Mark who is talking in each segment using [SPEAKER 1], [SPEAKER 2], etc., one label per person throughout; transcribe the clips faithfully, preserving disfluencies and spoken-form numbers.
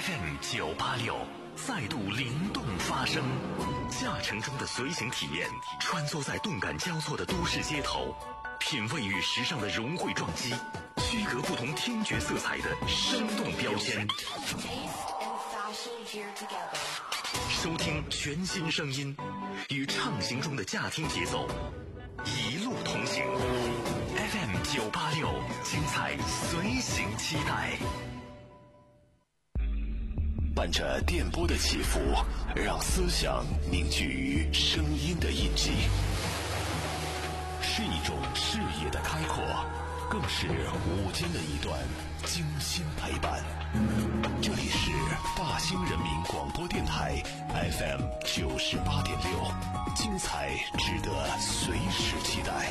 [SPEAKER 1] F M 九八六再度灵动发声，驾乘中的随行体验，穿梭在动感交错的都市街头，品味与时尚的融汇撞击，区隔不同听觉色彩的生动标签。收听全新声音，与畅行中的驾听节奏，一路同行。F M 九八六，精彩随行期待。伴着电波的起伏，让思想凝聚于声音的印记，是一种视野的开阔，更是午间的一段精心陪伴。这里是大兴人民广播电台 F M 九十八点六，精彩值得随时期待。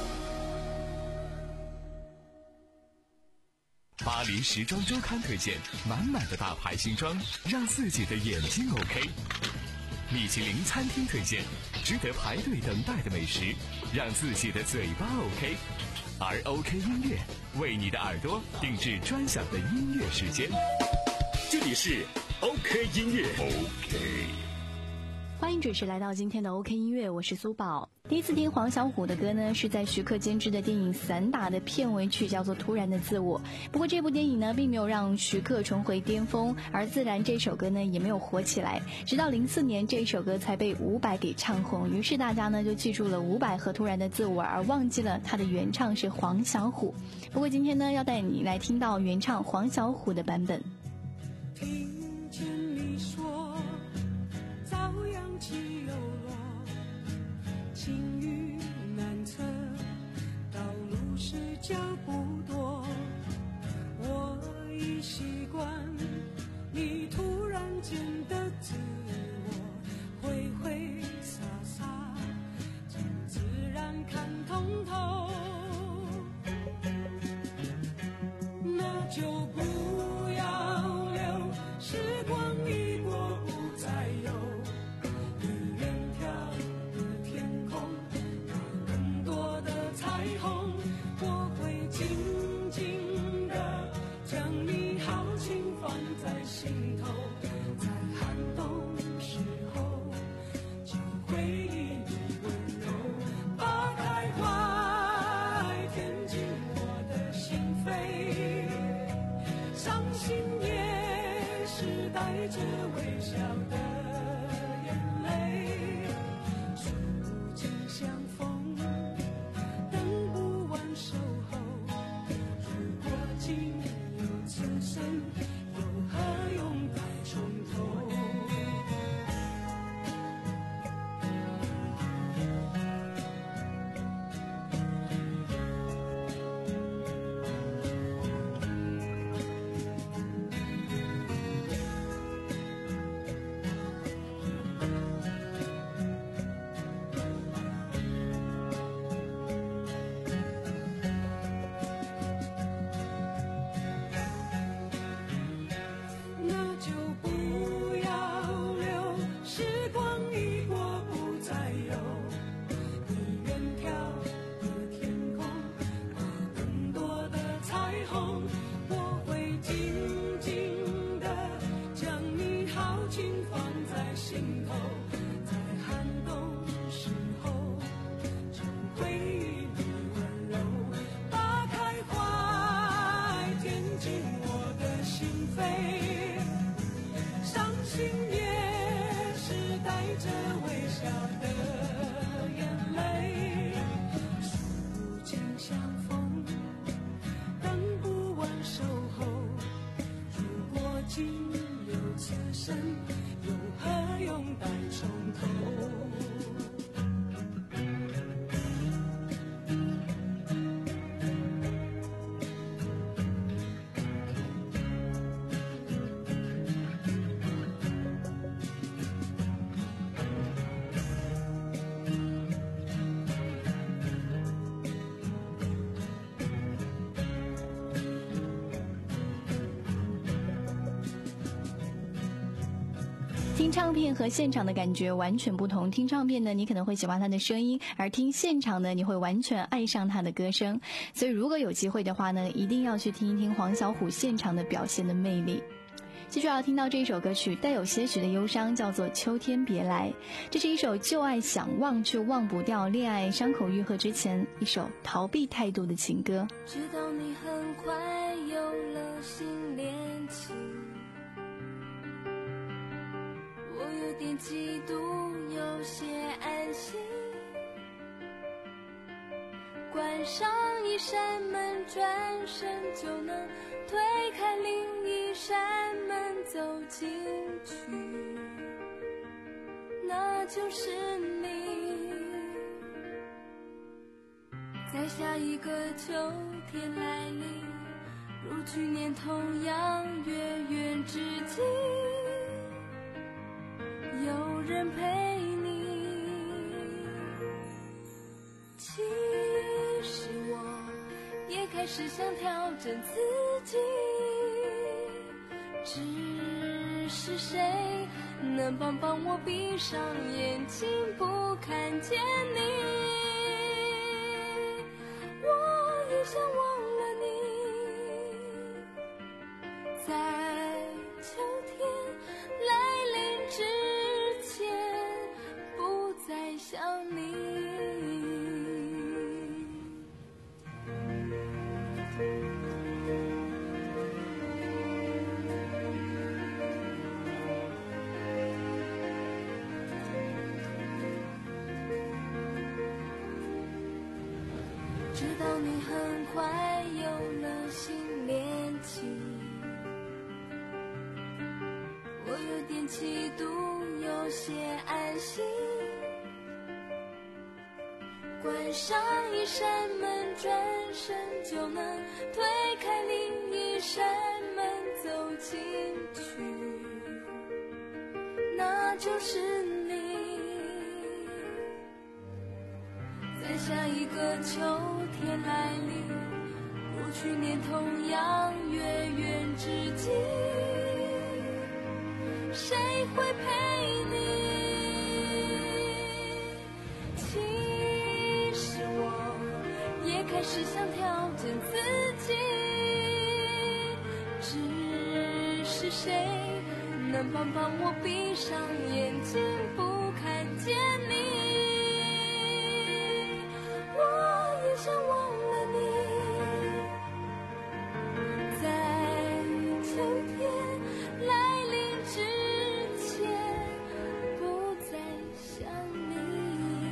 [SPEAKER 2] 巴黎时装周刊推荐满满的大牌新装，让自己的眼睛 OK。米其林餐厅推荐值得排队等待的美食，让自己的嘴巴 OK。而 OK 音乐为你的耳朵定制专享的音乐时间。这里是 OK 音乐 OK。
[SPEAKER 3] 欢迎准时来到今天的 OK 音乐，我是苏宝。第一次听黄小琥的歌呢，是在徐克监制的电影《散打》的片尾曲，叫做《突然的自我》。不过这部电影呢，并没有让徐克重回巅峰，而自然这首歌呢，也没有火起来。直到零四年，这首歌才被伍佰给唱红，于是大家呢就记住了伍佰和《突然的自我》，而忘记了他的原唱是黄小琥。不过今天呢，要带你来听到原唱黄小琥的版本。
[SPEAKER 4] 听见你说遭殃起又落，情雨难测，道路是脚不多，我已习惯你突然间的自我，挥挥洒洒将自然看通透，那就不要留时光一过不再有，你远眺的天空有更多的彩虹，我会静静地将你豪情放在心头，在寒冬时候就回忆你温柔，把开怀填进我的心扉，伤心也是带着微笑的眼泪，触景相逢等不完守候，如果仅有此生，又何用再从头。那就不要留时光一过不再有，你远眺的天空有更多的彩虹，我会静静地将你豪情放在心头，在寒冬时候就回忆你温柔，把开怀填进我的心扉，伤心也是带着微笑的眼泪，触景相逢等不完守候，如果仅有此生，又何用再从头。
[SPEAKER 3] 听唱片和现场的感觉完全不同，听唱片呢，你可能会喜欢他的声音，而听现场呢，你会完全爱上他的歌声。所以如果有机会的话呢，一定要去听一听黄小琥现场的表现的魅力。 继续要听到这一首歌曲，带有些许的忧伤，叫做《秋天别来》。这是一首旧爱想忘却忘不掉，恋爱伤口愈合之前，一首逃避态度的情歌。
[SPEAKER 5] 知道你很快有了新恋情，我有点嫉妒，有些安心。关上一扇门，转身就能推开另一扇门，走进去，那就是你。在下一个秋天来临，如去年同样月圆之际，有人陪你。其实我也开始想调整自己，只是谁能帮帮我闭上眼睛不看见你。我也想忘了你，在秋天来临之前不再想你。知道你很快有了新恋情，我有点嫉妒，有些安心。关上一扇门，转身就能推开另一扇门，走进去，那就是你。在下一个秋天来临，如去年同样月圆之际，谁会陪你？其实我也开始想调整自己，只是谁能帮帮我闭上眼睛不看见你。我也想忘了你，在秋天来临之前不再想你。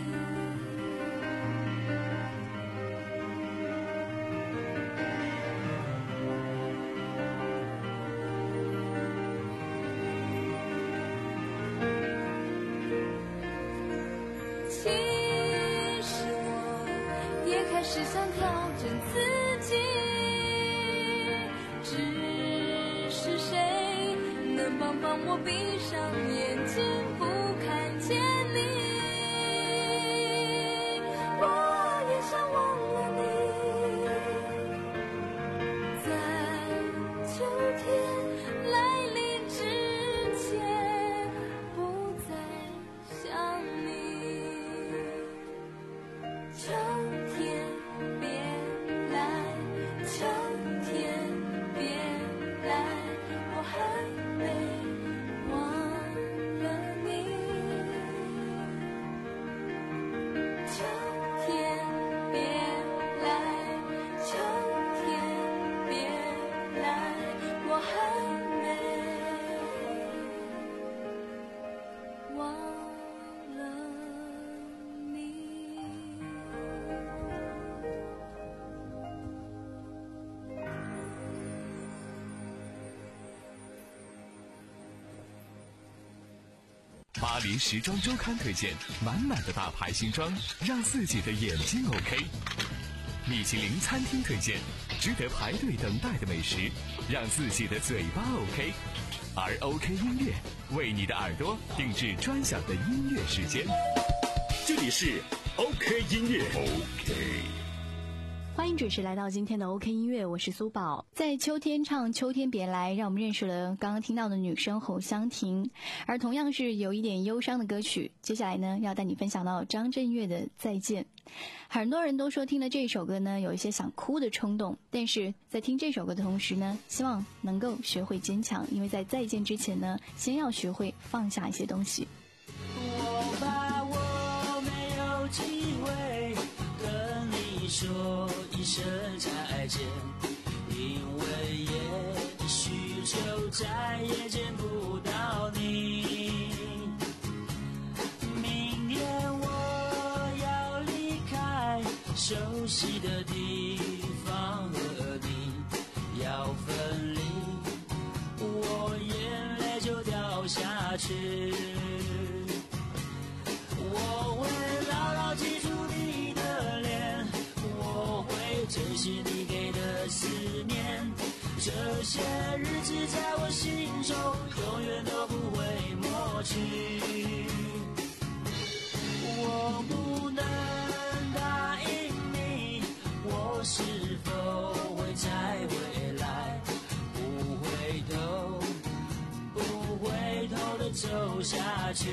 [SPEAKER 5] 其实我也开始想调整自己，只是谁能帮帮我闭上眼睛不看见你。我也想忘了你，在秋天来临之前不再想你。秋天别来，秋天别来，我还没忘了你。秋天别来，秋天别来，我还没忘了你。
[SPEAKER 2] 巴黎时装周刊推荐满满的大牌新装，让自己的眼睛 OK。米其林餐厅推荐值得排队等待的美食，让自己的嘴巴 OK。而 OK 音乐为你的耳朵定制专享的音乐时间。
[SPEAKER 1] 这里是 OK 音乐 OK。
[SPEAKER 3] 欢迎准时来到今天的 OK 音乐，我是苏宝。在秋天唱秋天别来，让我们认识了刚刚听到的女生侯湘婷。而同样是有一点忧伤的歌曲，接下来呢要带你分享到张震岳的再见。很多人都说听了这首歌呢有一些想哭的冲动，但是在听这首歌的同时呢，希望能够学会坚强，因为在再见之前呢，先要学会放下一些东西。
[SPEAKER 6] 我怕我没有机会跟你说一声再见，因为也许就再也见不到你。明天我要离开熟悉的地方，和你要分离，我眼泪就掉下去。我会牢牢记住你的脸，我会珍惜你给的思念，这些日子在我心中永远都不会抹去。我不能答应你，我是否会再回来，不回头不回头的走下去。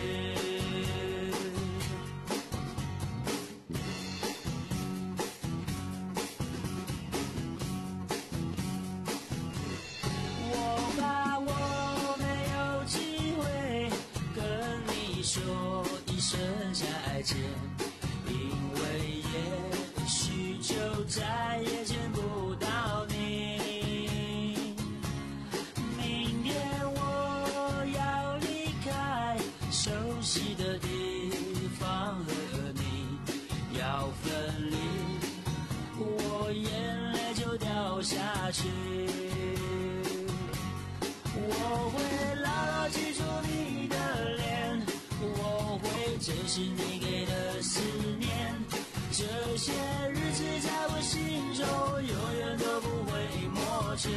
[SPEAKER 6] 说一声再见，因为也许就再也见不到你。明天我要离开熟悉的地方，和你要分离，我眼泪就掉下去。我会牢牢记住你的脸，我会珍惜你给的思念，这些日子在我心中永远都不会抹去。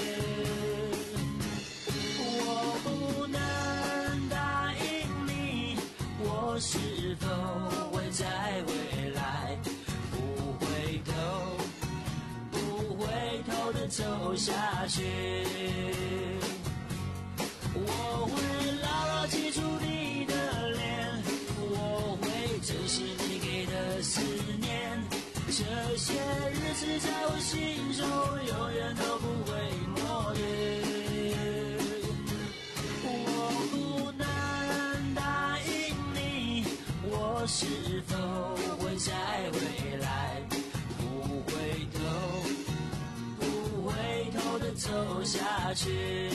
[SPEAKER 6] 我不能答应你，我是否会再回来，不回头不回头的走下去。我会牢牢记住你的脸，我会珍惜你给的思念，这些日子在我心中永远都不会抹去。我不能答应你，我是否会再回来，不回头不回头的走下去。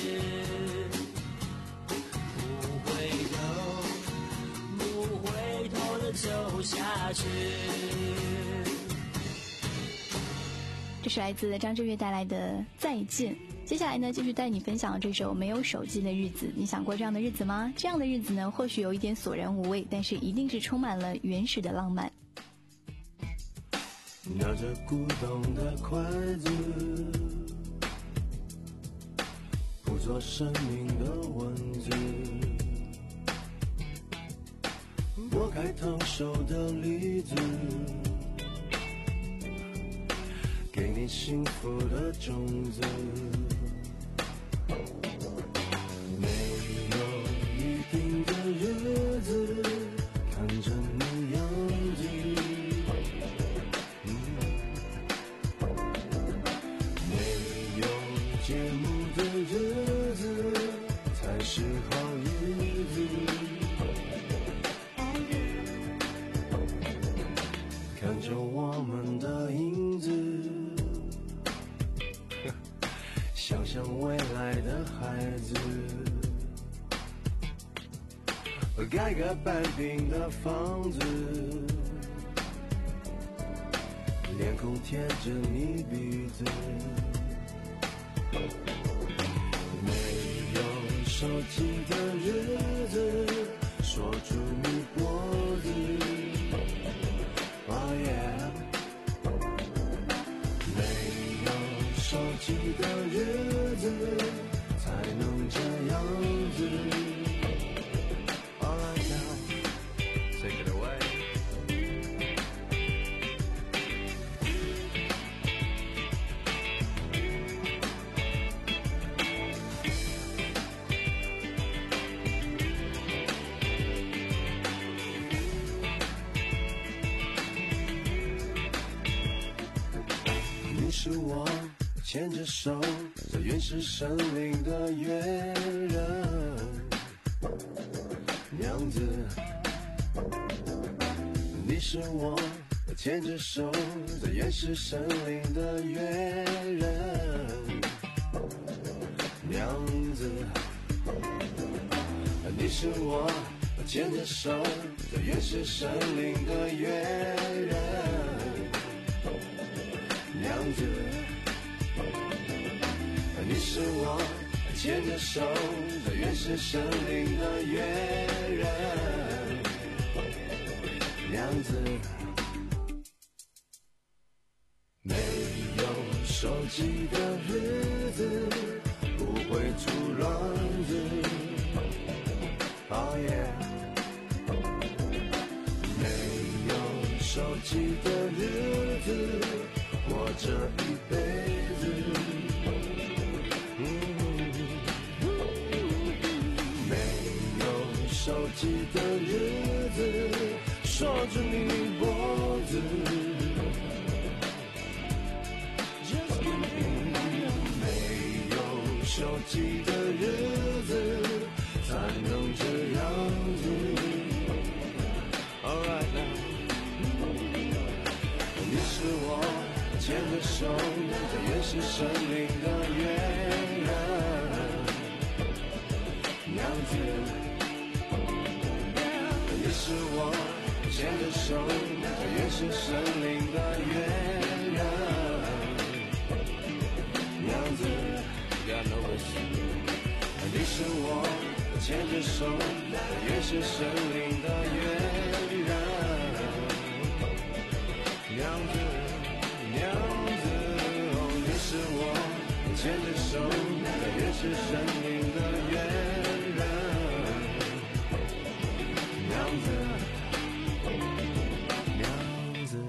[SPEAKER 6] 不回头不回头的走下去。
[SPEAKER 3] 这是来自张震岳带来的再见。接下来呢，继续带你分享这首没有手机的日子。你想过这样的日子吗？这样的日子呢，或许有一点索然无味，但是一定是充满了原始的浪漫。
[SPEAKER 7] 拿着古董的筷子，捕捉生命的文字，拨开烫手的梨子，给你幸福的种子。没有一定的日子，看着你样子，嗯，没有节目的日子才是好日子。看着我们的影子，想象未来的孩子，盖个半平的房子，脸孔贴着你鼻子，没有手机的日子，锁住你脖子。Oh yeah， 没有手机的日子才能这样子。All right now, take it away。 牵着手，在原始森林的月人娘子，你是我牵着手，在原始森林的月人娘子，你是我牵着手，在原始森林的月人娘子，你是我牵着手，在原始森林的月人娘子。没有手机的日子，不会出乱子。Oh yeah， 没有手机的日子，活这一辈子。嗯，没有手机的日子，锁住你脖子。手机的日子才能这样子 Alright now， 你是我牵着手，在原始森林的月人娘子，你是我牵着手，在原始森林的月人娘子，你是我牵着手，在原始森林的月人娘子，娘子，哦，你是我牵着手，在原始森林的月人娘子，娘子。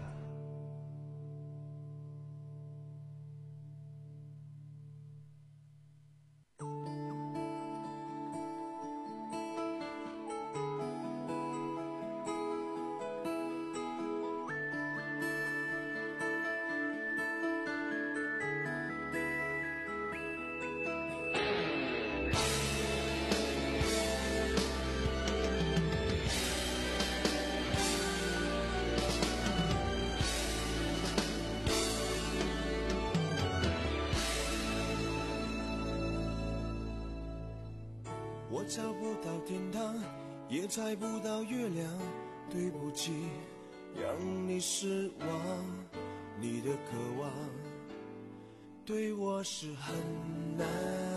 [SPEAKER 4] 我找不到天堂，也猜不到月亮，对不起，让你失望。你的渴望对我是很难，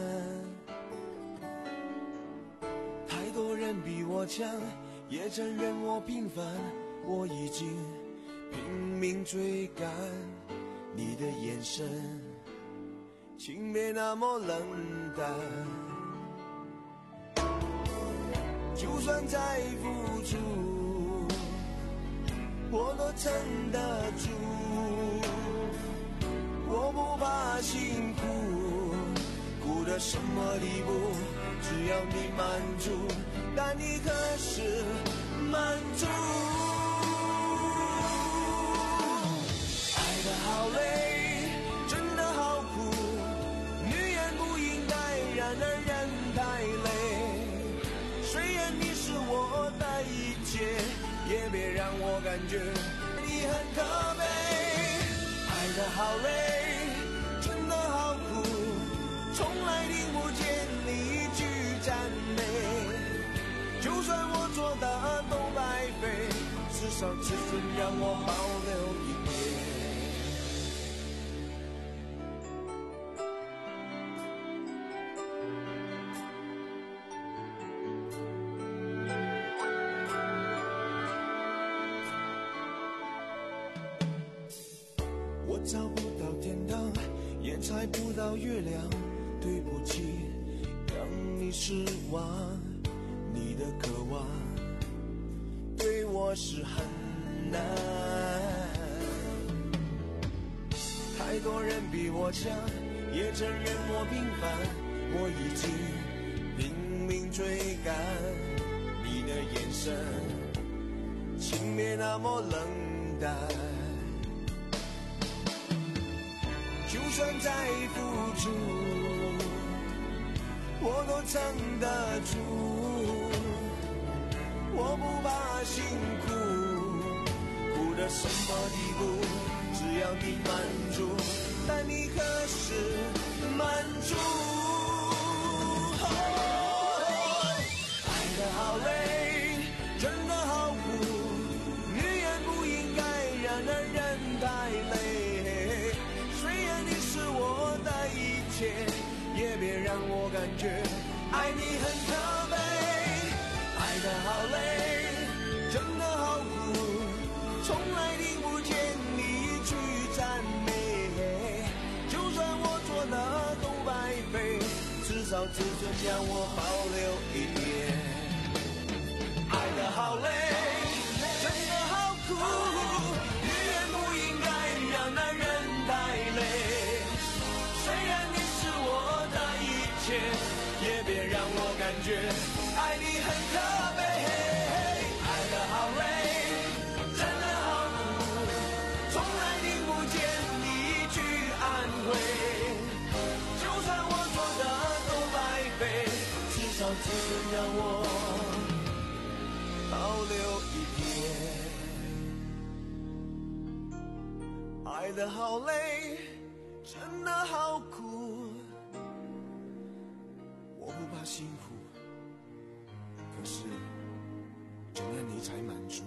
[SPEAKER 4] 太多人比我强，也承认我平凡，我已经拼命追赶。你的眼神，请别那么冷淡。就算再付出，我都撑得住。我不怕辛苦，苦到什么地步，只要你满足，但你可是满足。爱得好累，真的好苦，女人不应该让男人太累。虽然你是我的一切，也别让我感觉你很可悲。爱得好累，真的好苦，从来听不见你一句赞美。就算我做的都白费，至少自尊让我保留一点。我找不到天堂，也猜不到月亮，对不起，让你失望。你的渴望对我是很难，太多人比我强，也承认我平凡，我已经拼命追赶。你的眼神，请别那么冷淡。就
[SPEAKER 7] 就算再付出，我都撑得住。我不怕辛苦，苦得什么地步，只要你满足，但你何时满足？哦，爱得好累，真的好苦，女人不应该让男人太累。虽然你是我的一切，也别让我感觉爱你很可悲。爱得好累，真的好苦，从来听不见你一句赞美。就算我做的都白费，至少自尊让我保留一点。爱得好累，真的好苦，女人不应该让男人太累。虽然你是我的一切，也别让我感觉爱你很可悲。爱得好累，真的好苦，从来听不见你一句安慰。就算我做的都白费，至少自尊让我保留一点。爱得好累，真的好苦，我不怕辛苦，可是只要你才满足。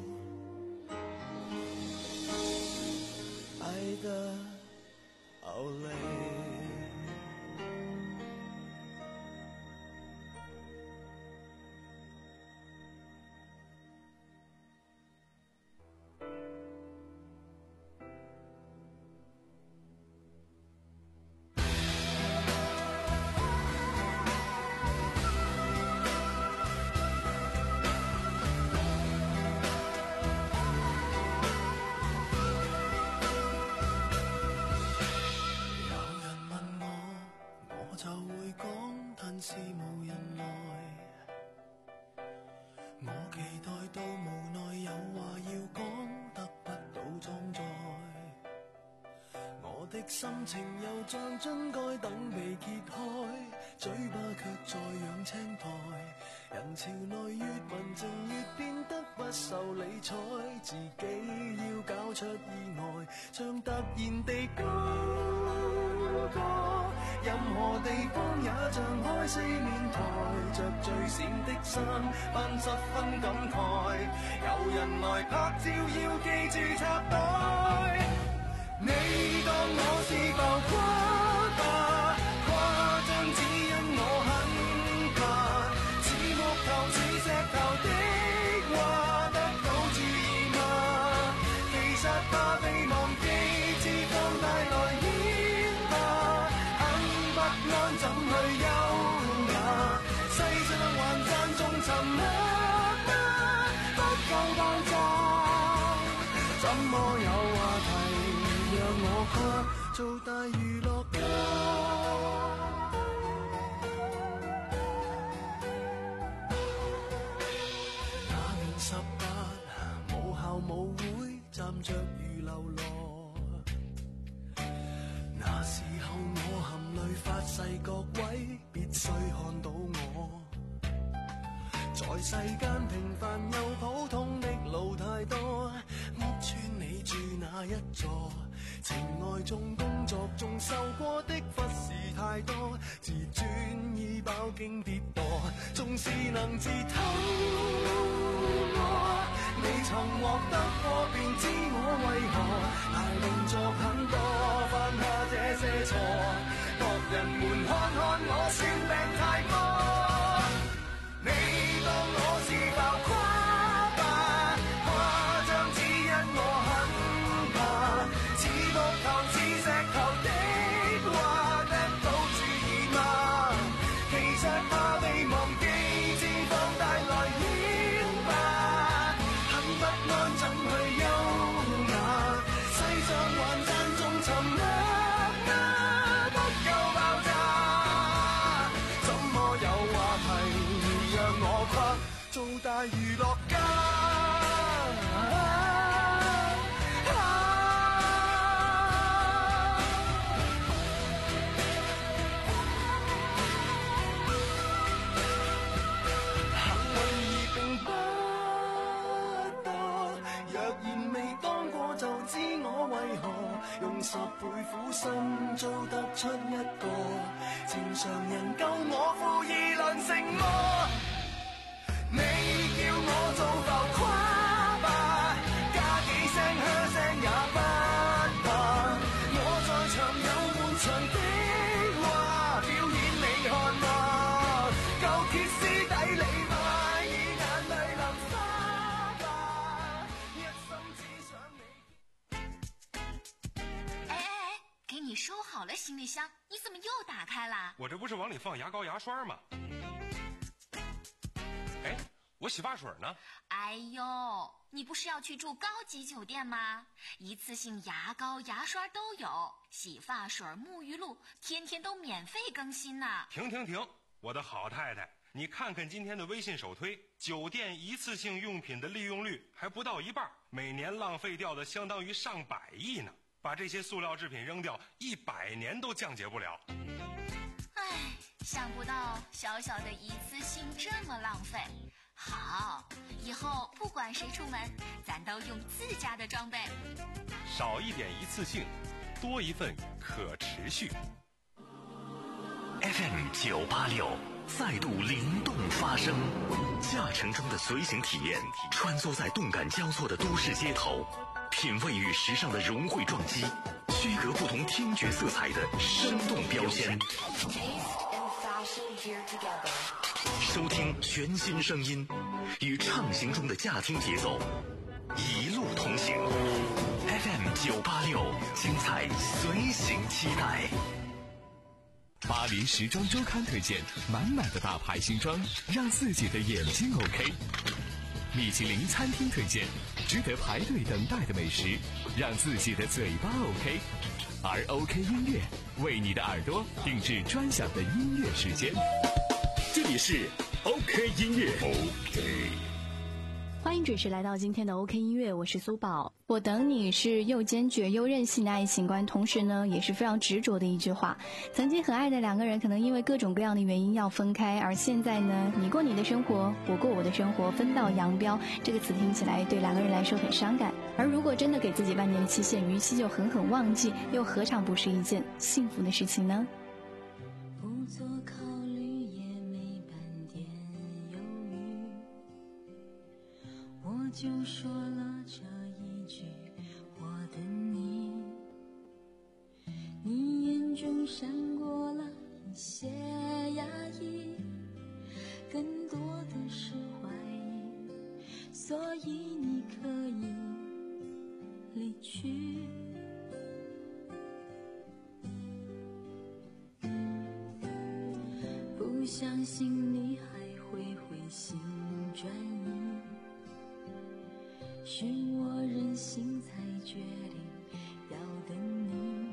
[SPEAKER 7] 爱得好累。是無人來，我期待到無奈有話要講，得不到裝載。我的心情又像樽蓋等被揭開，嘴巴卻在養青苔。人潮內越文靜越變得不受理睬，自己要搞出意外，像突然地高歌。任何地方也像開四面台，着最閃的衫扮十分感慨。有人來拍照要記住插袋，你當我是浮誇吧？誇張只因我很怕，似木頭似石頭的話得到注意嗎？其實怕被忘記，只放大來演吧。不安怎去優雅？世上還讚頌沉默嗎？不夠爆炸，怎麼有話題讓我誇做大娛樂家？那年十八，母校舞會站着如流落，那時候我含淚發誓各位必須看到我，在世間平凡又普通的路太多，屋邨你住哪一座？情愛中工作中受過的忽視太多，自尊已飽經跌墮，縱是能自偷摸，你曾獲得過便知我為何大動作很多，犯下這些錯，各人們看看我算病太多，你當我是浮誇吧？誇張只因我很怕，似木頭似石頭的話得到注意嗎？其實怕被忘記，只放大來演吧。很不安怎去優雅？世上還讚頌沉默嗎？不夠爆炸，怎麼有話題讓我誇做大娛樂家？ 能夠我負意論成麼？你叫我做浮誇吧，加幾聲噓聲也不怕。我在場有滿場的話，表演你看嗎？夠歇斯底里嗎？以眼淚淋花吧，一心只想你。
[SPEAKER 8] 哎哎哎，给你收好了行李箱，你怎么又打开了？
[SPEAKER 9] 我这不是往里放牙膏牙刷吗？哎，我洗发水呢？
[SPEAKER 8] 哎呦，你不是要去住高级酒店吗？一次性牙膏牙刷都有，洗发水沐浴露天天都免费更新呢。
[SPEAKER 9] 停停停，我的好太太，你看看今天的微信首推，酒店一次性用品的利用率还不到一半，每年浪费掉的相当于上百亿呢。把这些塑料制品扔掉，一百年都降解不了。
[SPEAKER 8] 唉，想不到小小的一次性这么浪费。好，以后不管谁出门，咱都用自家的装备。
[SPEAKER 9] 少一点一次性，多一份可持续。
[SPEAKER 1] F M 九八六再度灵动发声，驾乘中的随行体验，穿梭在动感交错的都市街头，品味与时尚的融汇撞击，区隔不同听觉色彩的生动标签。收听全新声音，与畅行中的驾听节奏，一路同行。F M 九八六，精彩随行期待。
[SPEAKER 2] 巴黎时装周刊推荐满满的大牌新装，让自己的眼睛 OK。米其林餐厅推荐值得排队等待的美食，让自己的嘴巴 OK。而 OK 音乐为你的耳朵定制专享的音乐时间。这里是 OK 音乐 OK。
[SPEAKER 3] 欢迎准时来到今天的 OK 音乐，我是苏宝。我等你是又坚决又任性的爱情观，同时呢也是非常执着的一句话。曾经很爱的两个人可能因为各种各样的原因要分开，而现在呢你过你的生活，我过我的生活，分道扬镳，这个词听起来对两个人来说很伤感。而如果真的给自己半年的期限，逾期就狠狠忘记，又何尝不是一件幸福的事情呢？
[SPEAKER 5] 不做考虑也没半点犹豫，我就说了这一句我的你，你眼中闪过了一些压抑，更多的是怀疑，所以你可以离去。不相信你还会回心转意，是我任性才决定要等你。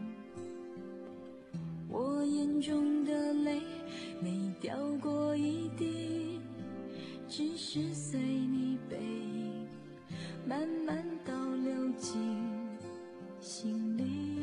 [SPEAKER 5] 我眼中的泪没掉过一滴，只是随你背影慢慢倒流进心里。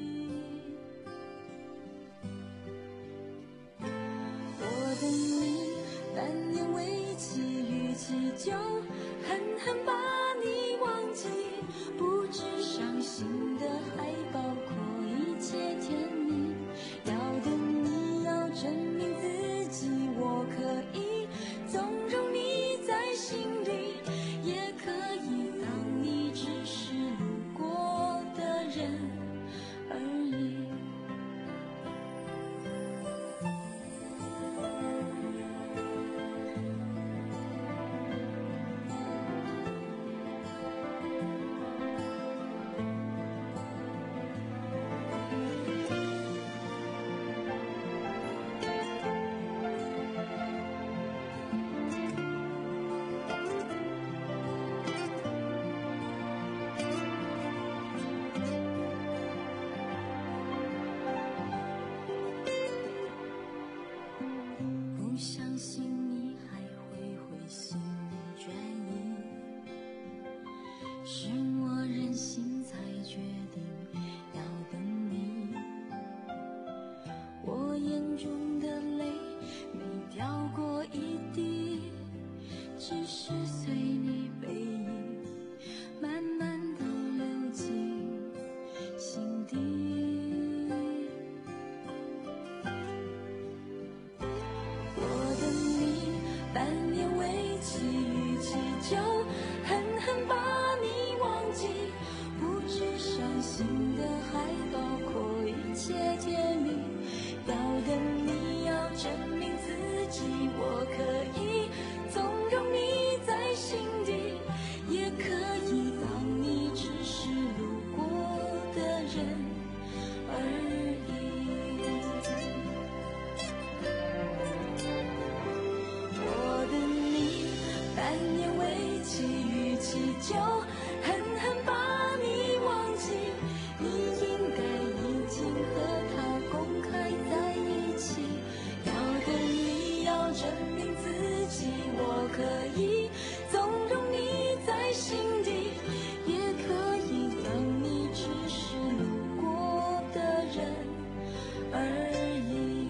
[SPEAKER 5] 我等你半年为期，逾期就狠狠把你忘记，不止伤心的还包括一切甜蜜。要等你要证明自己，我可以纵容你在心里，也可以当你只是路过的人而已。不相信你还会回心转意，是我任性才决定要等你。我眼中的泪没掉过一滴，只是随你背影慢慢地流进心底。 就狠狠把你忘记，不止伤心的，还包括一切甜蜜。要等你要证明自己，我可以纵容你在心底，也可以当你只是路过的人而已。我的你难言为期，与其就狠狠把你忘记，你应该已经和他公开在一起。要等你要证明自己，我可以纵容你在心底，也可以当你只是路过的人而已。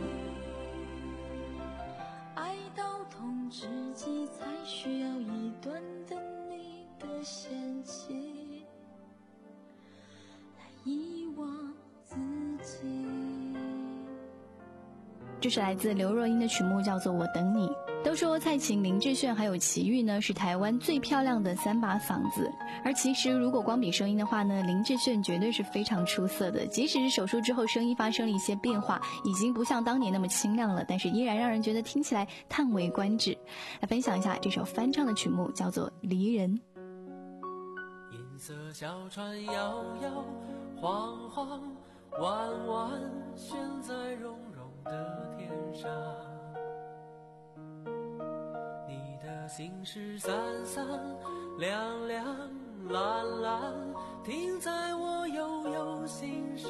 [SPEAKER 5] 爱到痛至极，才需要一段等你的嫌弃，来遗忘自己。
[SPEAKER 3] 这是来自刘若英的曲目，叫做《我等你》。都说蔡琴、林志炫还有齐豫呢是台湾最漂亮的三把嗓子，而其实如果光比声音的话呢，林志炫绝对是非常出色的。即使是手术之后声音发生了一些变化，已经不像当年那么清亮了，但是依然让人觉得听起来叹为观止。来分享一下这首翻唱的曲目，叫做《离人》。
[SPEAKER 10] 银色小船摇摇晃晃，弯弯悬在绒绒的天上，你的心事散散亮亮蓝蓝，停在我悠悠心上。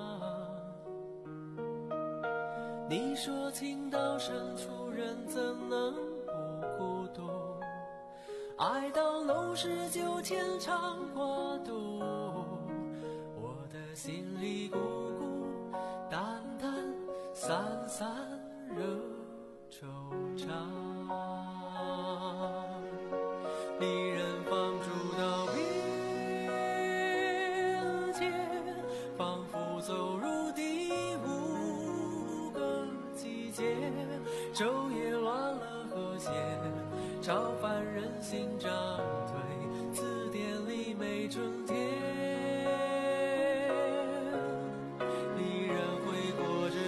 [SPEAKER 10] 你说情到深处人怎能不孤独，爱到浓时就牵肠挂肚，我的心里孤孤单单散散惹惆怅。离人放逐到边界，仿佛走入第五个季节，昼夜乱了和谐，超凡人心涨退，字典里没春天。离人挥过着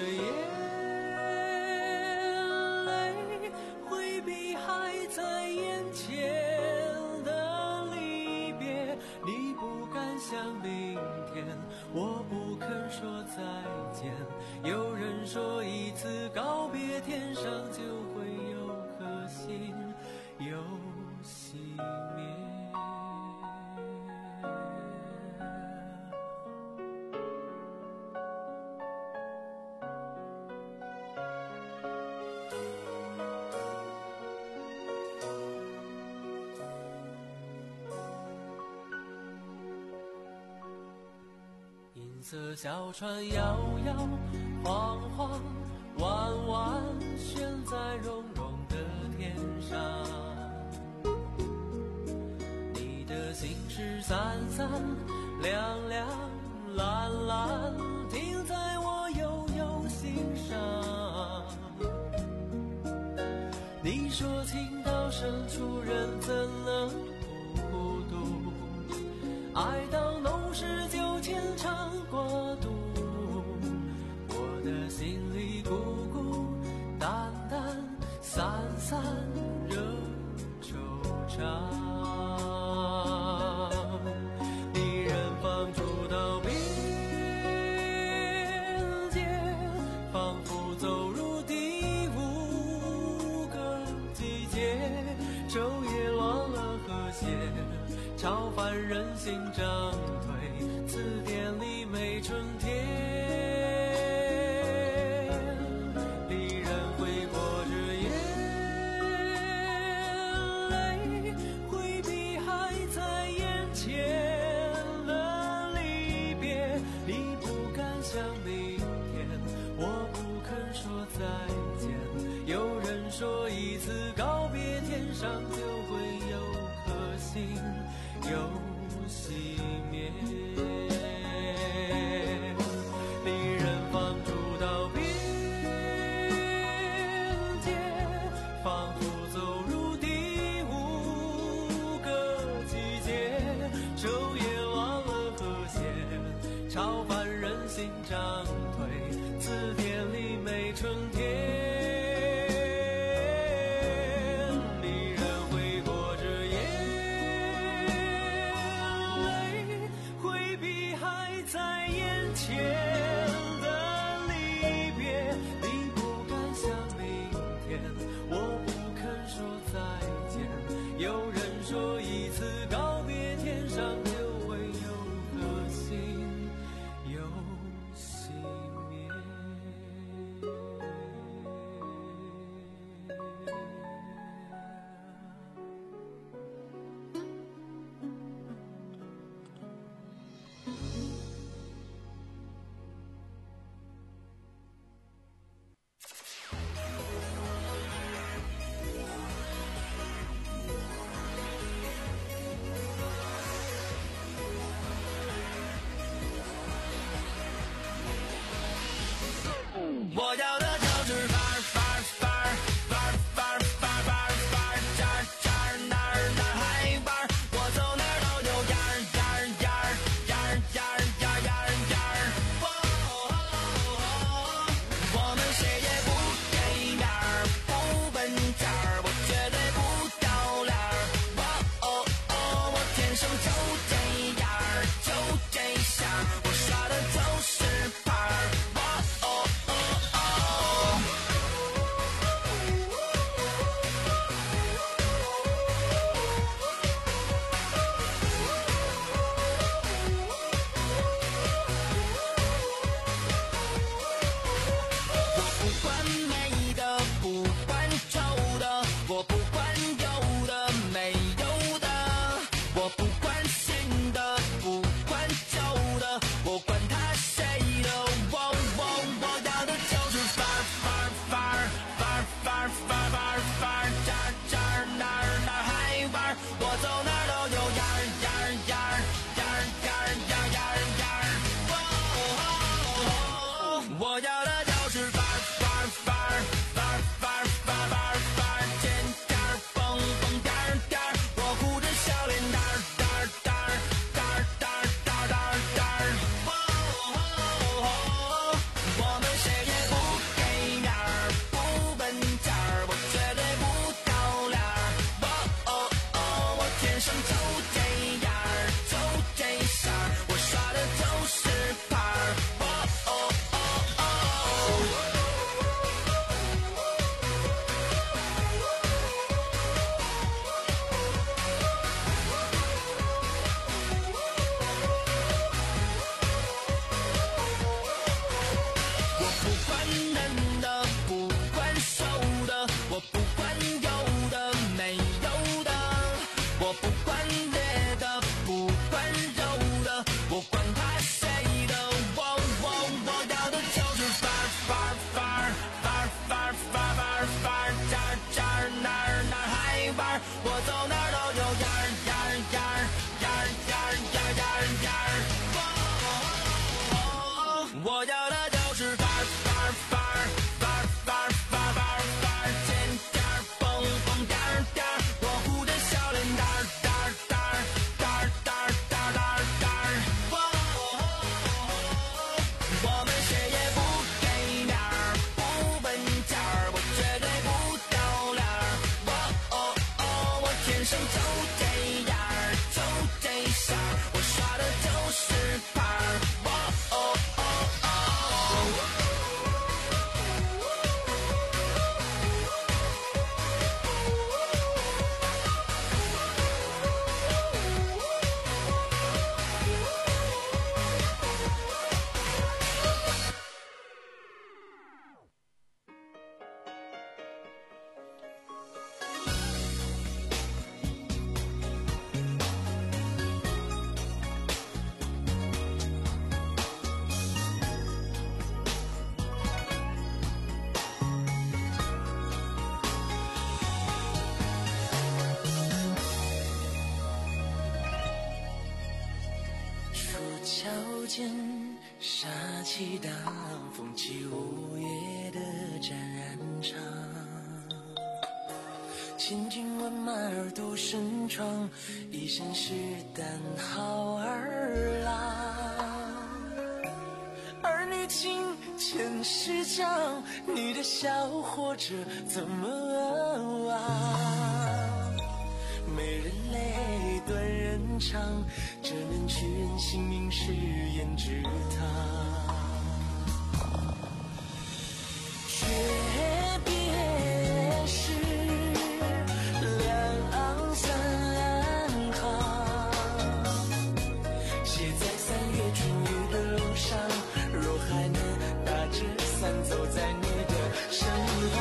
[SPEAKER 10] 眼泪，回避还在眼前的离别。你不敢想明天，我不肯说再见。有人说一次告别，天上就会有颗星又熄灭。银色小船摇摇晃晃，弯弯悬在绒绒的天上，你的心事散散亮亮蓝蓝，停在我悠悠心上。你说情到深处人怎能不孤独，爱到浓时就牵肠挂肚，我的心里孤孤单单散散惹惆怅。离人放逐到边界，仿佛走入第五个季节，昼夜乱了和谐，超凡人心涨退，字典里没春天。离人挥过着眼泪，回避还在眼前的离别。你不敢想明天，我不肯说再见。有人说一次告别，天上就会有颗星又熄灭。离人放逐到边界，仿佛走入第五
[SPEAKER 6] 儿范儿，这儿这儿那儿哪儿还玩儿，我走哪儿都有样儿样儿样儿样儿样儿样儿样儿样儿。我要的就是范儿范儿范儿范儿范儿范儿范儿范儿，尖尖儿蹦蹦颠儿颠儿，我鼓着小脸蛋儿蛋儿蛋儿蛋儿蛋儿蛋儿蛋儿蛋儿。我们谁也不给面儿，不奔价儿，我绝对不掉脸儿。哦哦哦，我天生就这样儿，就这色儿，我耍的就是牌儿。哦哦哦哦。我不管嫩的，不管瘦的，我不管有的没有的，我不管烈的，不管柔的，我管他谁的，我我我要的就是范儿范儿范儿范儿范儿范儿范儿范儿，这儿这儿哪儿哪儿还玩儿，我走哪儿都有样儿样儿样儿样儿样儿样儿样儿样儿。我要的就是范儿范儿范儿范儿范儿范儿范儿范儿，尖尖儿蹦蹦颠儿颠儿，我鼓着小脸蛋儿蛋儿蛋儿蛋儿蛋儿蛋儿蛋儿蛋儿。我们谁也不给面儿，不奔价儿，我绝对不掉脸儿。哦哦哦，我天生就这样儿，就这色儿，我耍的就是牌儿。哦哦哦哦。树桥间，杀气荡，风起午夜的展燃场。千军万马耳朵身窗，一身是胆好儿郎。儿女情，前世将，你的笑活着怎么忘？美人泪，断人肠，这能取人性命是胭脂糖。诀别时，两岸三行，写在三月春雨的路上，若还能打着伞走在你的身旁。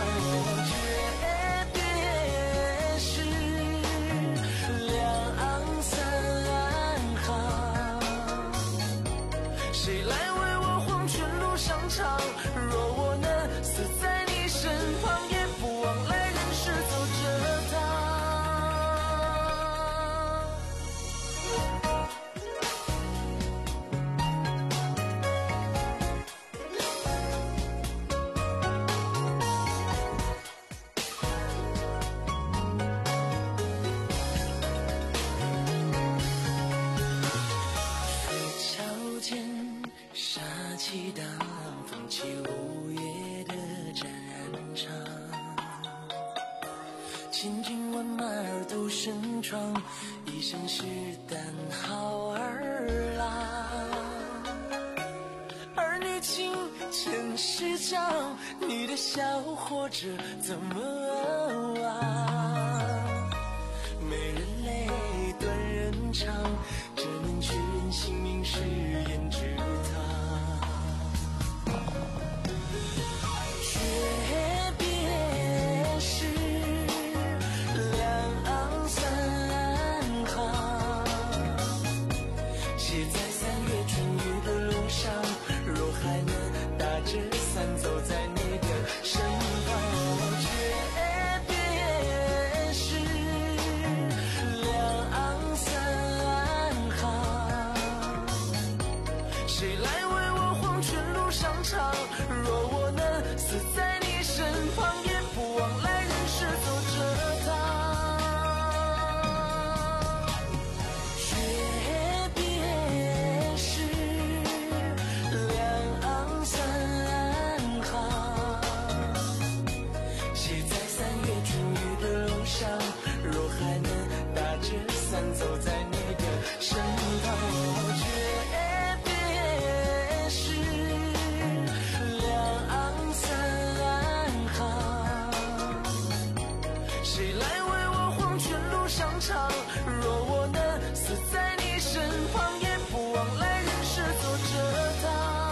[SPEAKER 6] 谁来为我黄泉路上唱？若我能死在你身旁，也不枉来人世走这趟。杀气荡，风起午夜的展燃场。千军万马耳都身窗，一身是胆好儿郎。儿女情，前世将，你的笑活着怎么忘？美人泪，断人肠，这能取人性命是胭脂糖。诀别时，两岸三行，写在三月春雨的路上，若还能打着伞走在你的身旁。诀
[SPEAKER 7] 手上场。若我能死在你身旁，也不枉来人世做这趟。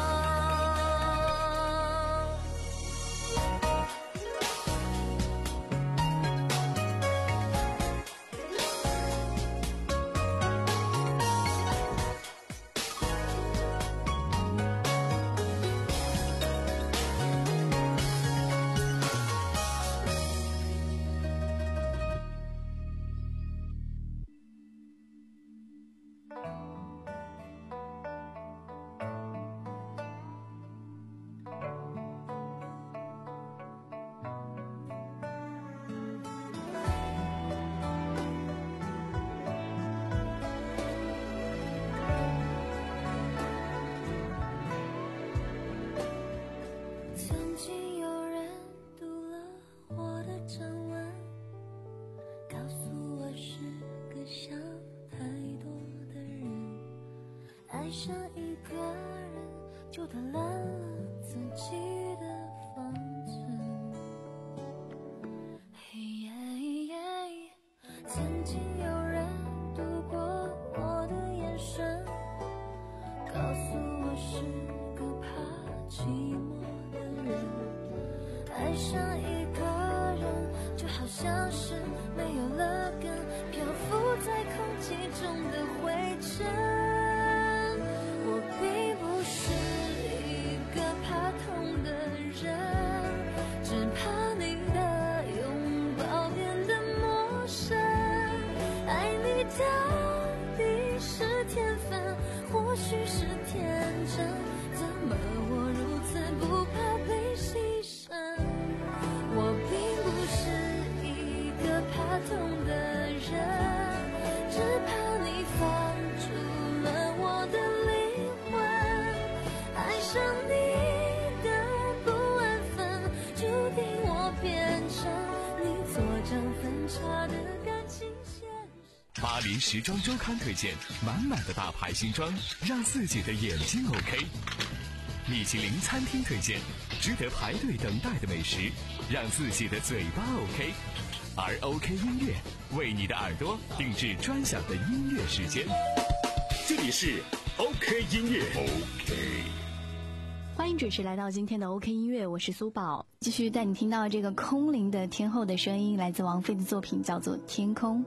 [SPEAKER 5] 爱上一个人，就断烂了自己的方针。嘿耶耶，曾经有人读过我的眼神，告诉我是个怕寂寞的人。爱上一个人，就好像是没有了根，漂浮在空气中的灰尘。我并不是一个怕痛的人，只怕你的拥抱变得陌生。爱你到底是天分，或许是天真，怎么我如此不怕被牺牲？我并不是一个怕痛的人，只怕你放逐了我的灵魂。爱上你的不安分，注定我变成你做这分叉的感情线。
[SPEAKER 2] 巴黎时装周刊推荐满满的大牌新装，让自己的眼睛 OK。米其林餐厅推荐值得排队等待的美食，让自己的嘴巴 OK。而 OK 音乐为你的耳朵定制专享的音乐时间。这里是 OK 音乐 OK。
[SPEAKER 3] 欢迎准时来到今天的 OK 音乐，我是苏宝，继续带你听到这个空灵的天后的声音，来自王菲的作品叫做《天空》。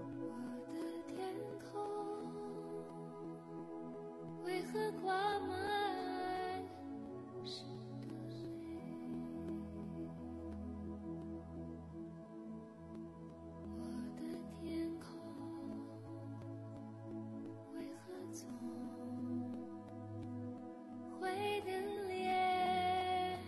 [SPEAKER 5] 为何挂满是的泪？我的天空为何总会等裂？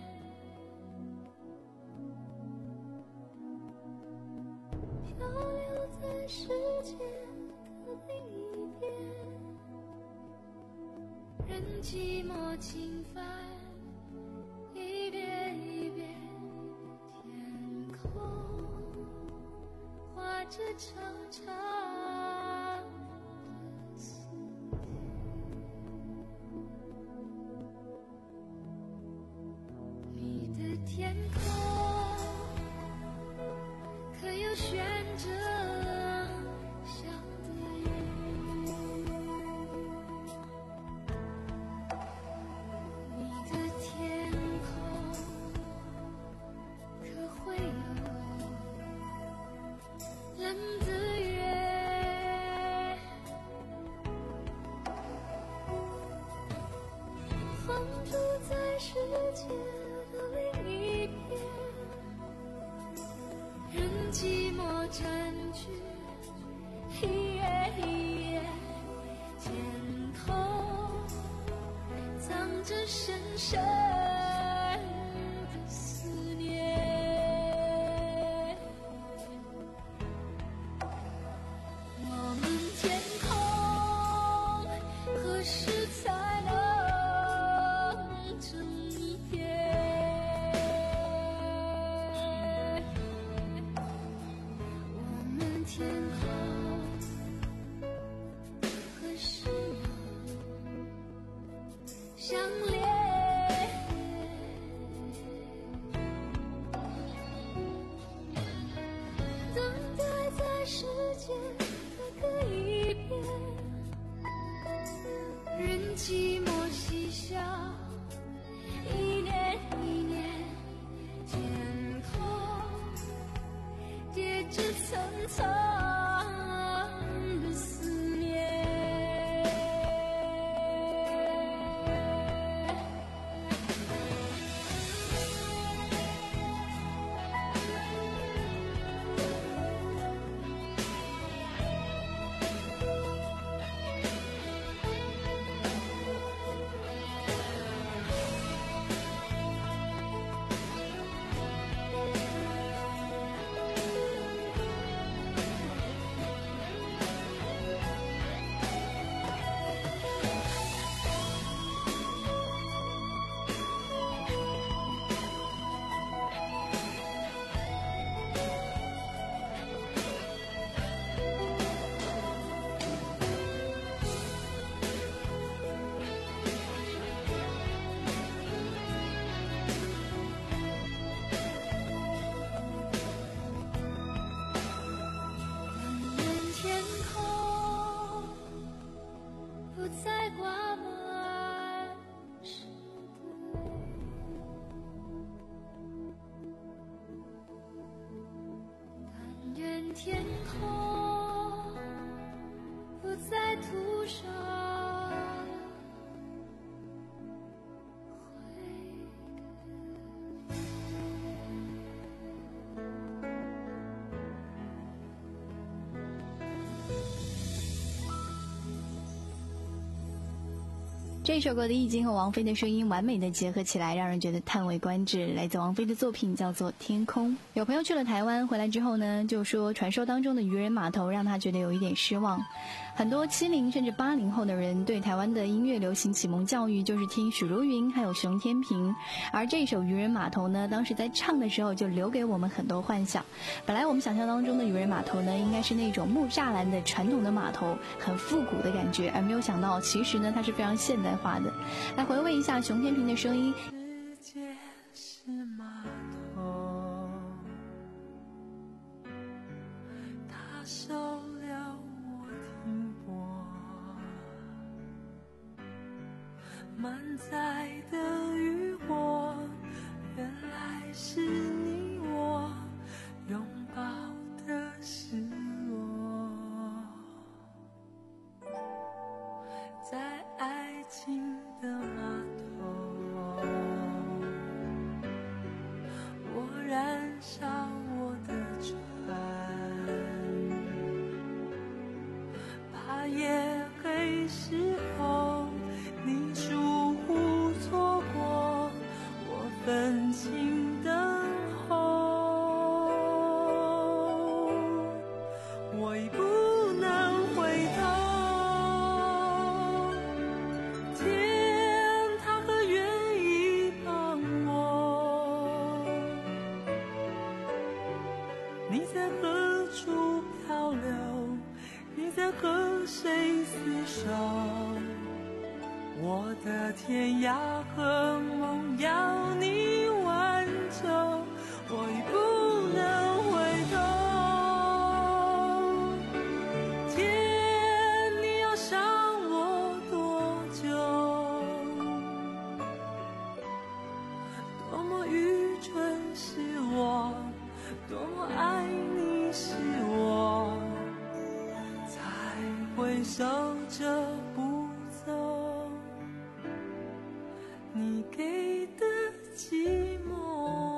[SPEAKER 5] 漂流在世界的另一边，任寂寞侵犯，一遍一遍，天空画着长长的思念。你的天空可有悬着想的云？你的天空可会有冷的月？放逐在世界的另一边，任寂寞占据一夜一夜，天空藏着深深的思念。我们天空何时才能整点？我们天空何时能相恋？等待在世界这层层的思念。再挂满湿的泪，但愿天空不再涂上
[SPEAKER 3] 这首歌的意境和王菲的声音完美的结合起来，让人觉得叹为观止。来自王菲的作品叫做《天空》。有朋友去了台湾回来之后呢，就说传说当中的渔人码头让他觉得有一点失望。很多七零甚至八零后的人对台湾的音乐流行启蒙教育就是听许茹芸还有熊天平，而这首《渔人码头》呢，当时在唱的时候就留给我们很多幻想。本来我们想象当中的渔人码头呢，应该是那种木栅栏的传统的码头，很复古的感觉，而没有想到其实呢它是非常现代化的。来回味一下熊天平的声音。
[SPEAKER 10] 世界是码头，它收了我停泊，满载的渔火，原来是你我拥抱的是我，在爱情的码头，我燃烧我的船，怕夜黑时候你疏忽错过，我分心等候，我已不能回头。你在何处漂流？你在和谁厮守？我的天涯和梦要你挽救，我已不能回头。天，你要伤我多久？多么愚蠢是我，多么爱你是我，才会守着不走你给的寂寞。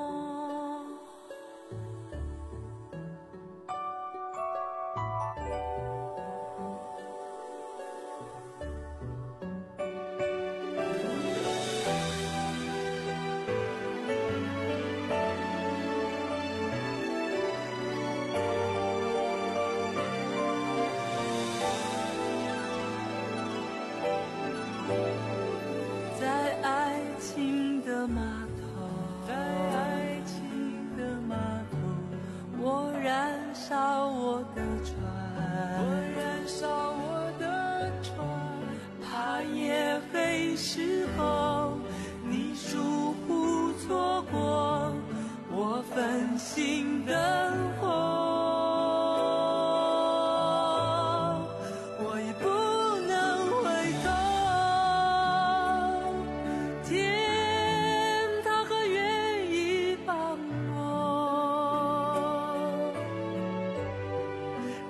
[SPEAKER 10] 在爱情的码头，在爱情的码头，我燃烧我的船，我燃烧我的船，怕夜黑时候你疏忽错过，我分心等候。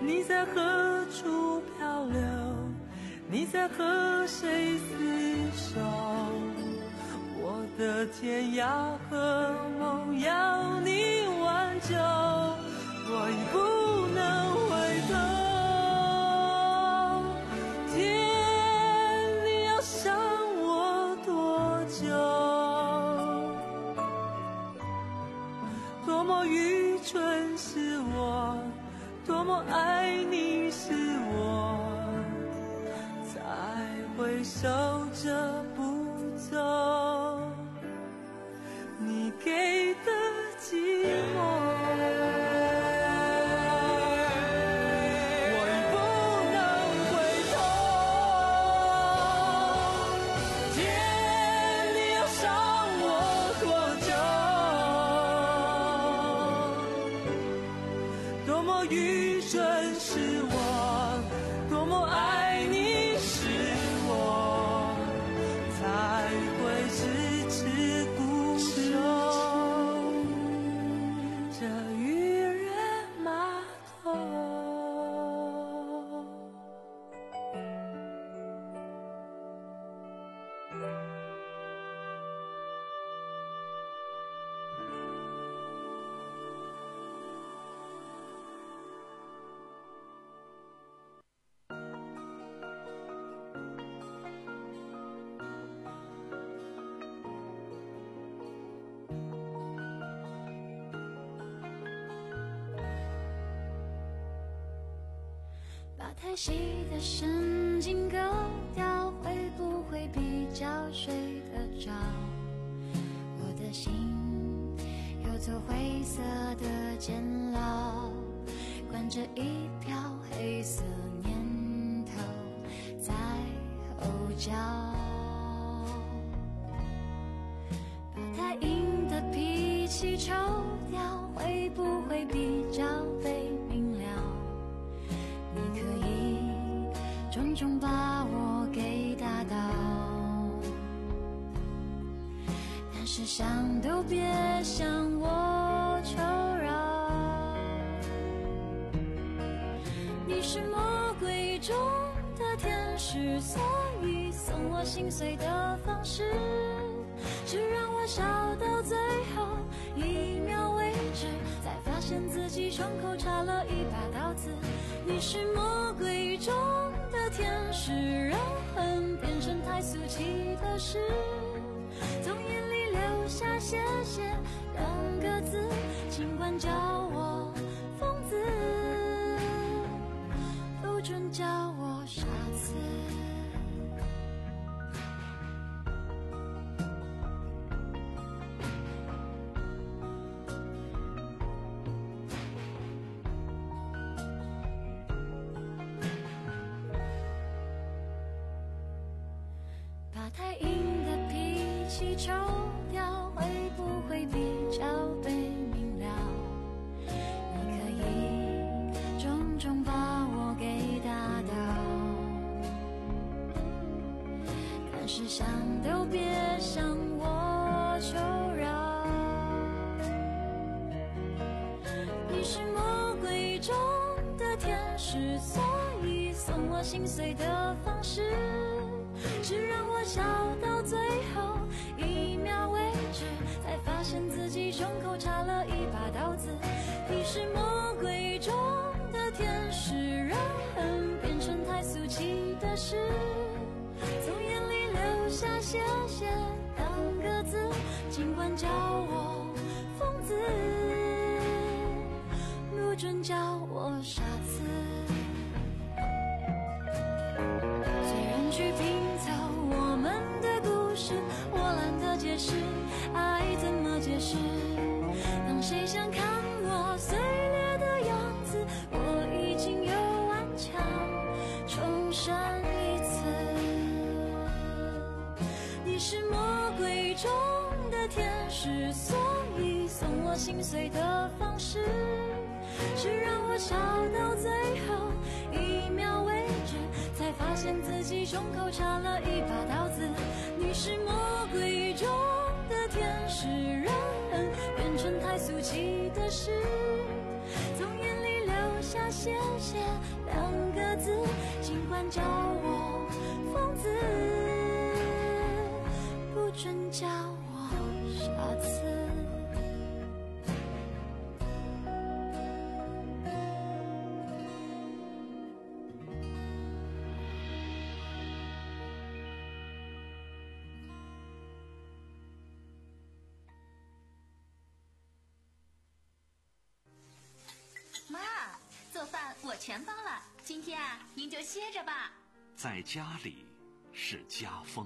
[SPEAKER 10] 你在何处漂流？你在和谁厮守？我的天涯和梦要你挽救，我已不能回头。天，你要伤我多久？多么愚蠢是我，多么爱你是我，才会守着不走你给的寂寞。我已不能回头。天，你要伤我多久？多么愚蠢是我，多么爱你是我，才会迟迟固守这渔人码头。
[SPEAKER 5] 把太细的神经割掉，会不会比较睡得着？我的心有座灰色的监牢，关着一瓢黑色念头在吼叫。把太硬的脾气抽掉，会不会比较被明了？你可以重重把我给打倒，但是想都别向我求饶。你是魔鬼中的天使，所以送我心碎的方式是让我笑到最后一秒为止，才发现自己胸口插了一把刀子。你是魔鬼中的天使，让恨变成太俗气的事，从眼里流下谢谢两个字，尽管叫我疯子，不准叫我傻子。太硬的脾气抽掉，会不会比较被明了？你可以重重把我给打倒，但是想都别向我求饶。你是魔鬼中的天使，所以送我心碎的方式是让我笑到最后一秒为止，才发现自己胸口插了一把刀子。你是魔鬼中的天使，让恨变成太俗气的事，从眼里流下谢谢两个字，尽管叫我疯子，不准叫我傻子。虽然去拼凑我们的故事，我懒得解释爱怎么解释。当谁想看我碎裂的样子，我已经有顽强重生一次。你是魔鬼中的天使，所以送我心碎的方式是让我笑到最后一秒为止，才发现自己胸口插了一把刀子。你是魔鬼中的天使，让恨变成太俗气的事，从眼里流下谢谢两个字，尽管叫我疯子，不准叫我傻子。
[SPEAKER 8] 妈，做饭我全包了，今天啊，您就歇着吧。
[SPEAKER 1] 在家里是家风。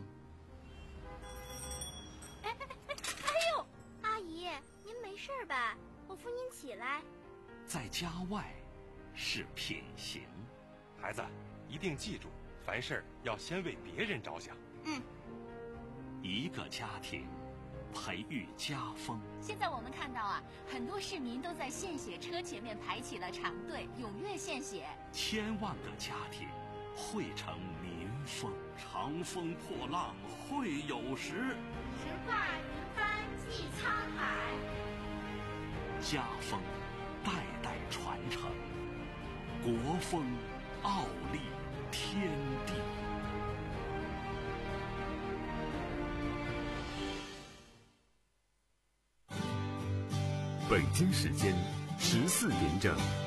[SPEAKER 11] 哎哎哎哎呦，阿姨，您没事吧？我扶您起来。
[SPEAKER 1] 在家外是品行。
[SPEAKER 9] 孩子，一定记住，凡事要先为别人着想。
[SPEAKER 8] 嗯。
[SPEAKER 1] 一个家庭培育家风。
[SPEAKER 8] 现在我们看到啊，很多市民都在献血车前面排起了长队，踊跃献血。
[SPEAKER 1] 千万个家庭汇成民风。长风破浪会有时，
[SPEAKER 11] 直挂云帆济沧海。
[SPEAKER 1] 家风代代传承，国风傲立天地。
[SPEAKER 2] 北京时间十四点整。